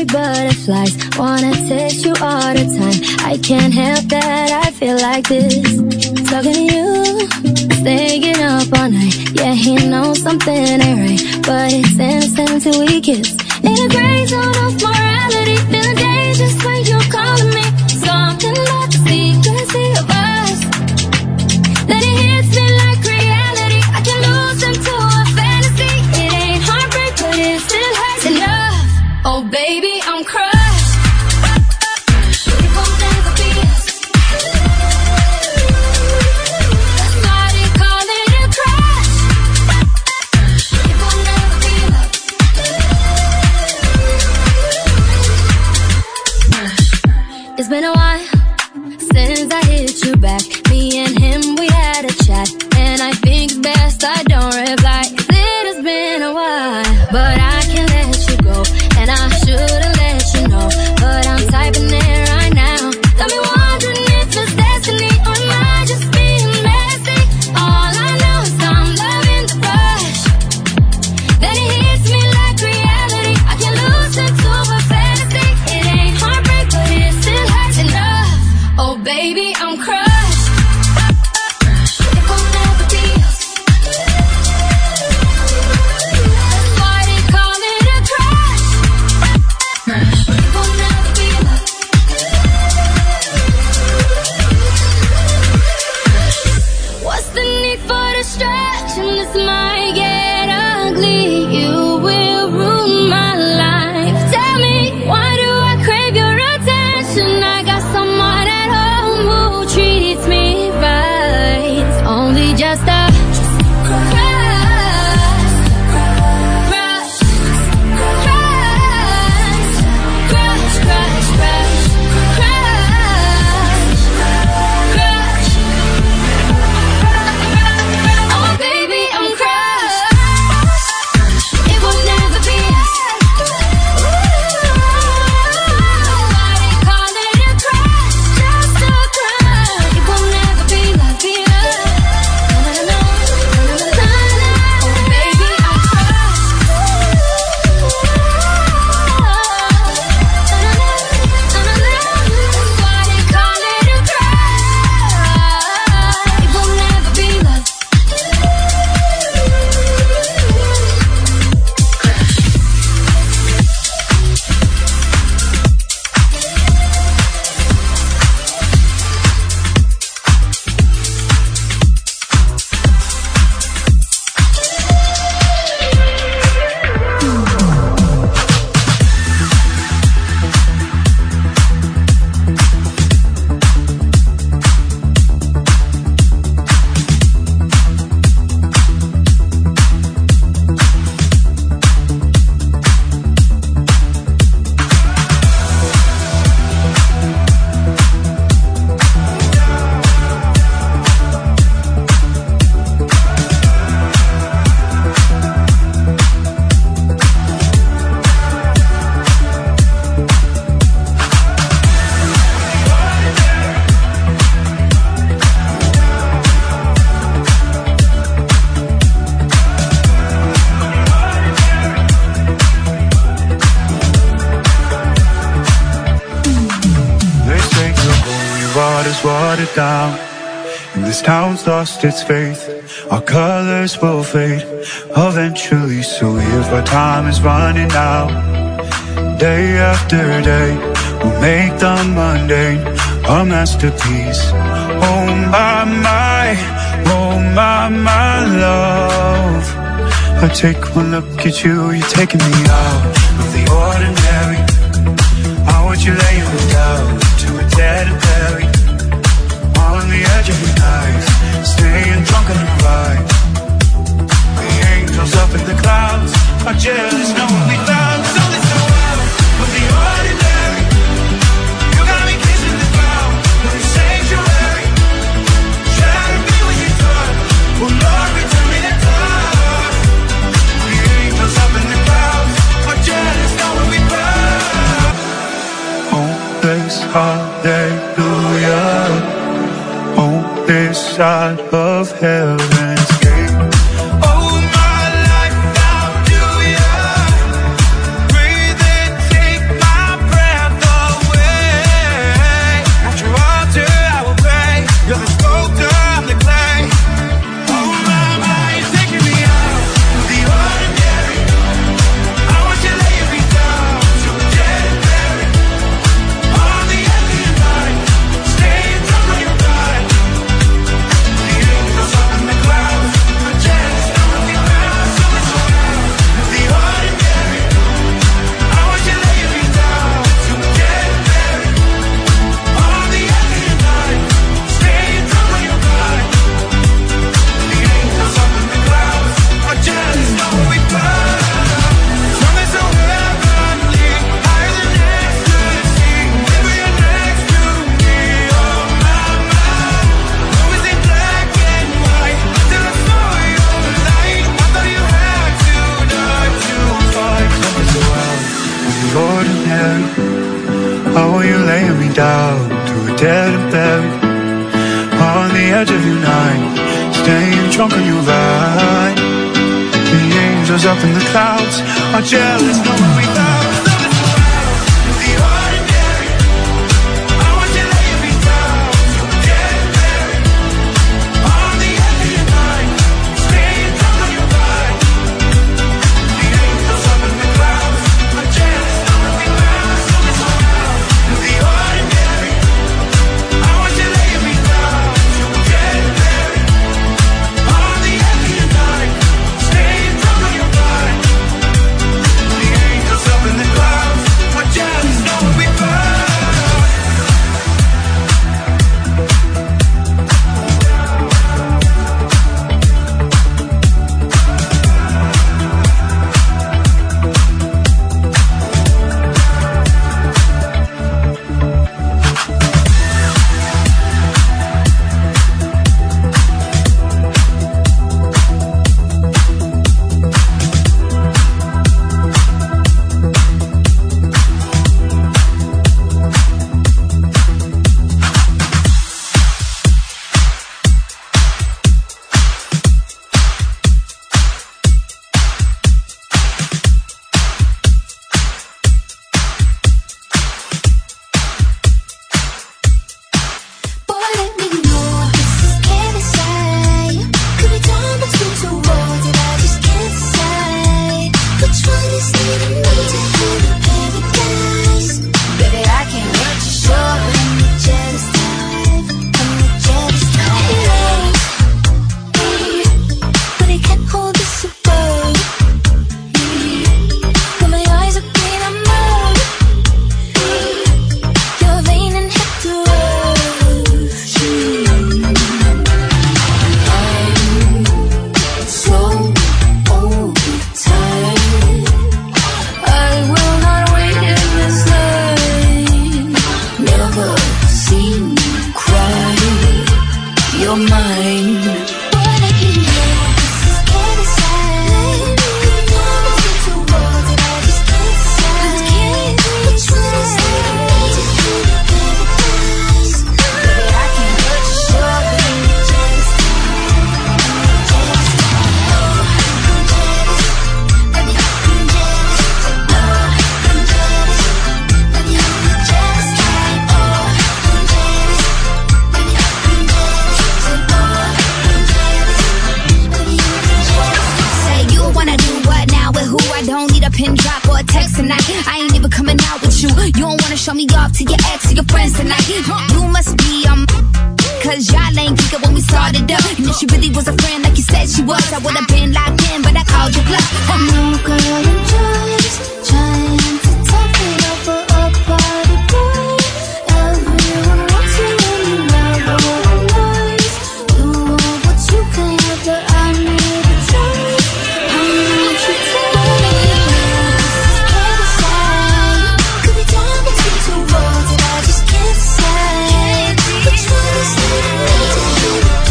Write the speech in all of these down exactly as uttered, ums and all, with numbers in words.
butterflies, wanna taste you all the time. I can't help that, I feel like this. Talking to you, staying up all night. Yeah, he knows something ain't right, but it's innocent till we kiss. In a gray zone of morality, feeling dangerous when you're calling me. Something about the secrecy of us, that it hits me like reality. I can lose into a fantasy. It ain't heartbreak, but it still hurts enough. Oh baby, I'm crushed. It won't never be us. That's why they call it a crush. It won't never be love. It's been a while since I hit you back. Me and him, we had a chat, and I think it's best I don't reply. It has been a while, but I can't let you go, and I should've let you know, but I'm typing it right now. Got me wondering if it's destiny, or am I just being messy? All I know is I'm loving the rush, that it hits me like reality. I can lose into a fantasy. It ain't heartbreak, but it still hurts enough. Oh baby, I'm crushed. It won't never be us. That's why they call it a crush. It won't never be love. What's the need for distraction? This might get ugly. You will ruin my life. Tell me, why do I crave your attention? I got someone at home who treats me right. It's only just a crush, crush, crush, crush, crush, crush, crush, crush. Oh baby, I'm crushed. It will never be us. Why they call it a crush? Just a crush. It will never be love, be love. No, no, no, no, no, no. Oh baby, I'm crushed. Why they call it a crush? It will never be love. They say the holy water's watered down, and this town's lost its faith. Our colors will fade eventually, so if our time is running out, day after day, we'll make the mundane a masterpiece. Oh my, my, oh my, my love. I take one look at you, you're taking me out of the ordinary. How would you lay me down to a dead and buried on the edge of your knife, staying drunk on the ride? The angels up in the clouds are jealous, know what we found. So it's so out of the ordinary. You got me kissing the ground in the sanctuary. Try to be what you thought. Well, Lord, return me the dark. The angels up in the clouds are jealous, know what we found. Oh, this hallelujah. Oh, this side of heaven's gate. Oh, my life, now do ya breathe and take my dead and buried on the edge of your night, staying drunk on your ride. The angels up in the clouds are jealous, knowing we love.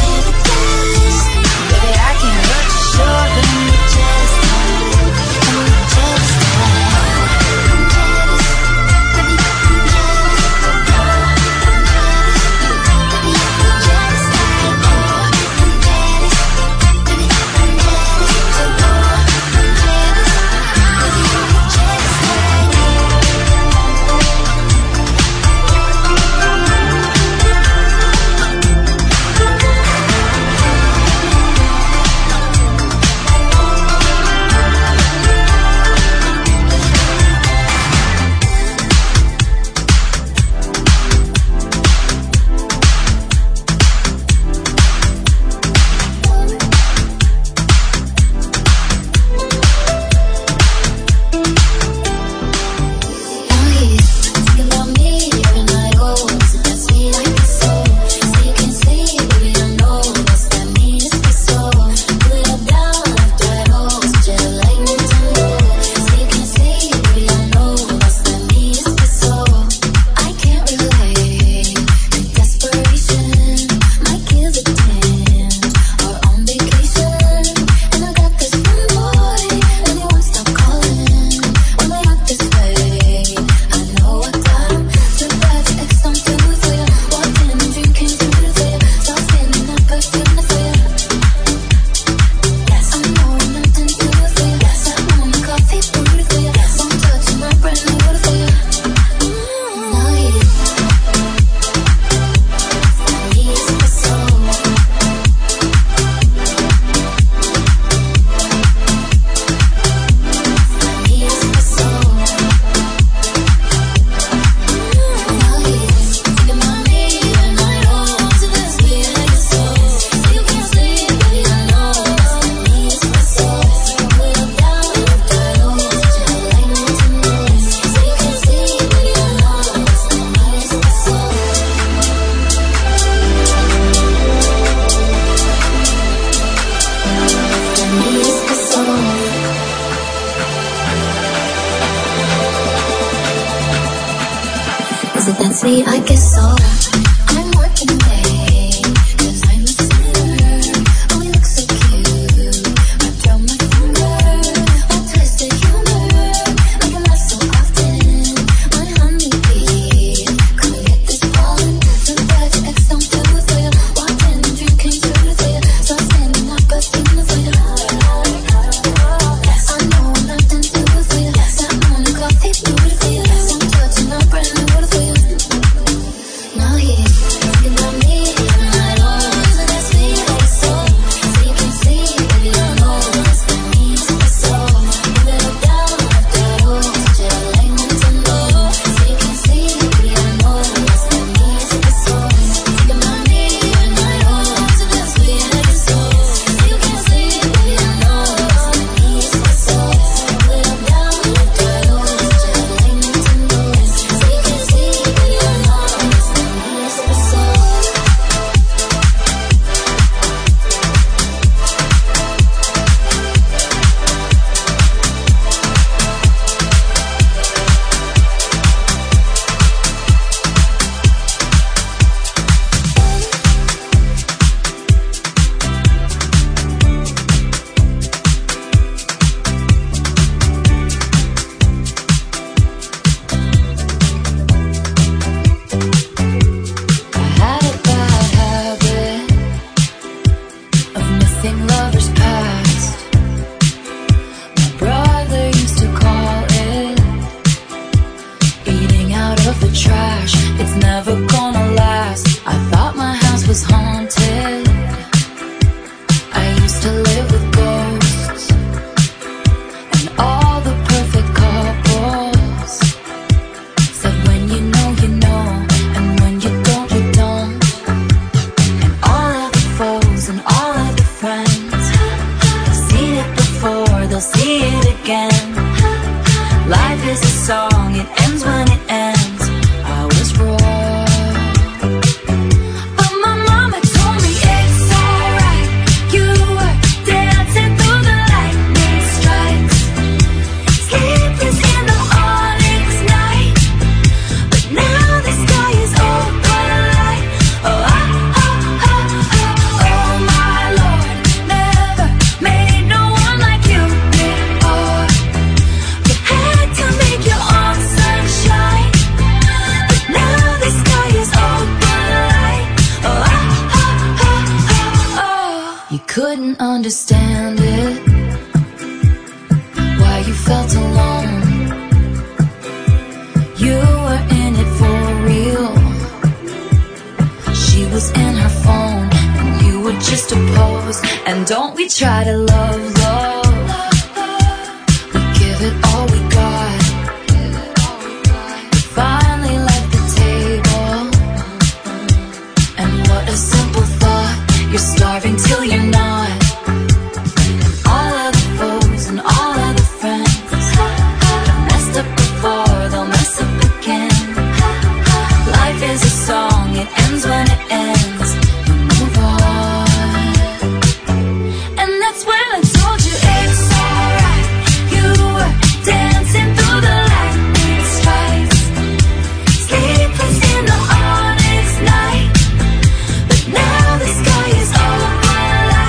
Baby, I can't hurt you, sure, but I'm just see, I guess so. I'm working late, cause I'm a sinner. Oh, we look so cute. I draw my finger, oh, twisted humor. Like I'm not so often. My honeybee, come get this falling. Some bad ex don't do it for you. Walking and drinking through for you. So standing up, but feeling for you. I know I'm nothing to do for you. That morning coffee, do it for you. Some touching up, brand new water for you. Now he's thinking about me, and I don't want to that sweet like soul. So you can see, baby, I know it's been me, super soul. Move it up down, left that hole, such a like Nintendo. So you can see, baby, I know it's been me, super soul. Thinking about me, and I don't want to that sweet like soul. So you can see, baby, I know it's been me, super soul. Move it up down, left that hole, such a like Nintendo. So you can see, baby, I know it's been me, super soul. I had a bad habit of missing lovers past. My brother used to call it eating out of the trash. It's never gonna last. I thought my house was haunted. I used to live with ghosts and all the perfect couples. Said when you know, you know, and when you don't, you don't. And all of the foes and all of the friends, they've seen it before, they'll see it again. Life is a song, it ends when it ends. I was wrong, but my mama told me it's alright. You were dancing through the lightning strikes, sleepless in the onyx night. But now the sky is open light. Oh, oh, oh, oh, oh, oh my Lord, never made no one like you before. You had to make your own sunshine. But now the sky is open light. Oh, oh, oh, oh, oh, oh. You couldn't understand it, why you felt alone. You were in it for real. She was in her phone, and you were just a pose. And don't we try to love, love. We give it all we got. We finally left the table. And what a simple thought. You're starving till you're not. All of the foes and all of the friends have messed up before, they'll mess up again. Life is a song, it ends when it ends. You move on. And that's when I told you it's alright. You were dancing through the lightning strikes, sleepless in the onyx night. But now the sky is open light.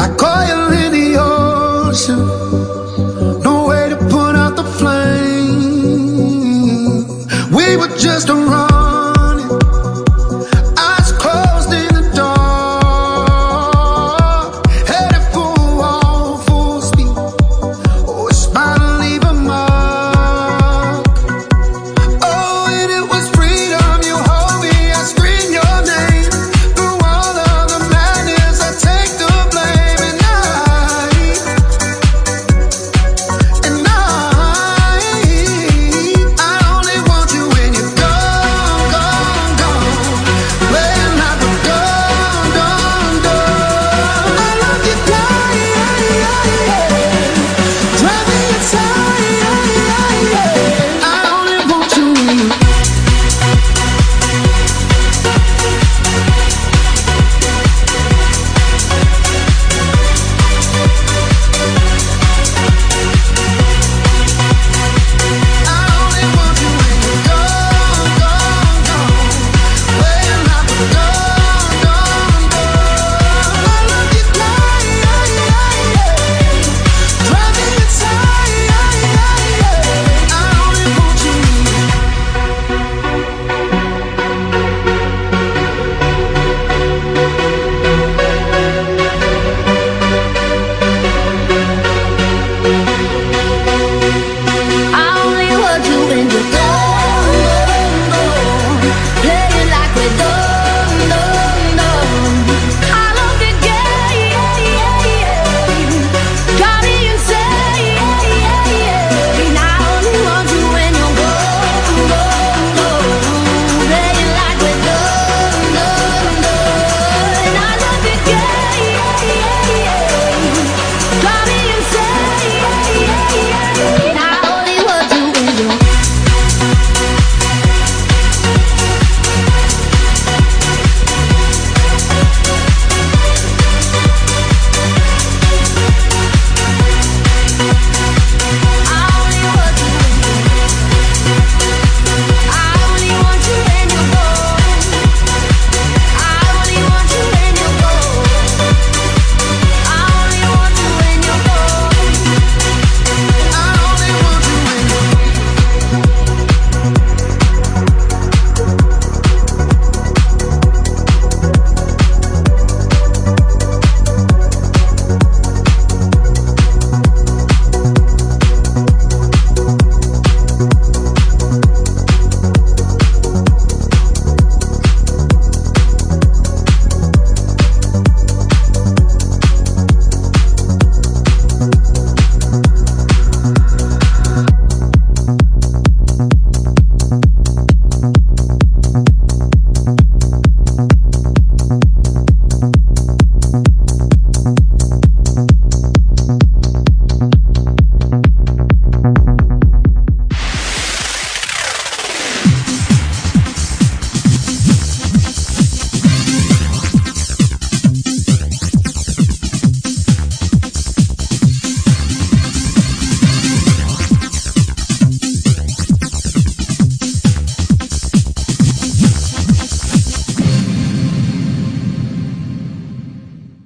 like oil in the ocean, no way to put out the flame. We were just running, eyes closed in the dark, headed for a wall, full speed. Oh, it's bound to leave a mark. Oh, and it was freedom. You hold me, I scream your name. Through all of the madness, I take the blame. And I, and I, I only want you when you're gone, gone, gone. Playing like a done, done, done. I love you, die, drive me inside. I only want you when you. I only want you when you're gone, gone, gone. Playing like a done, done, done. I love you, die, drive me inside. I only want you. I only want you when you're gone, gone, gone. Playing like we're done, done, done. I love you, yeah, yeah, yeah, yeah. Drive me insane. I only want you when you're gone, gone, gone. Playing like we're done, done, done. I love you, yeah, yeah, yeah, yeah. Drive me insane. I only want you when you're. I only want you when you're. I only want you when you're gone. I only want you when you're gone. I only want you when you're gone. I only want you when you're.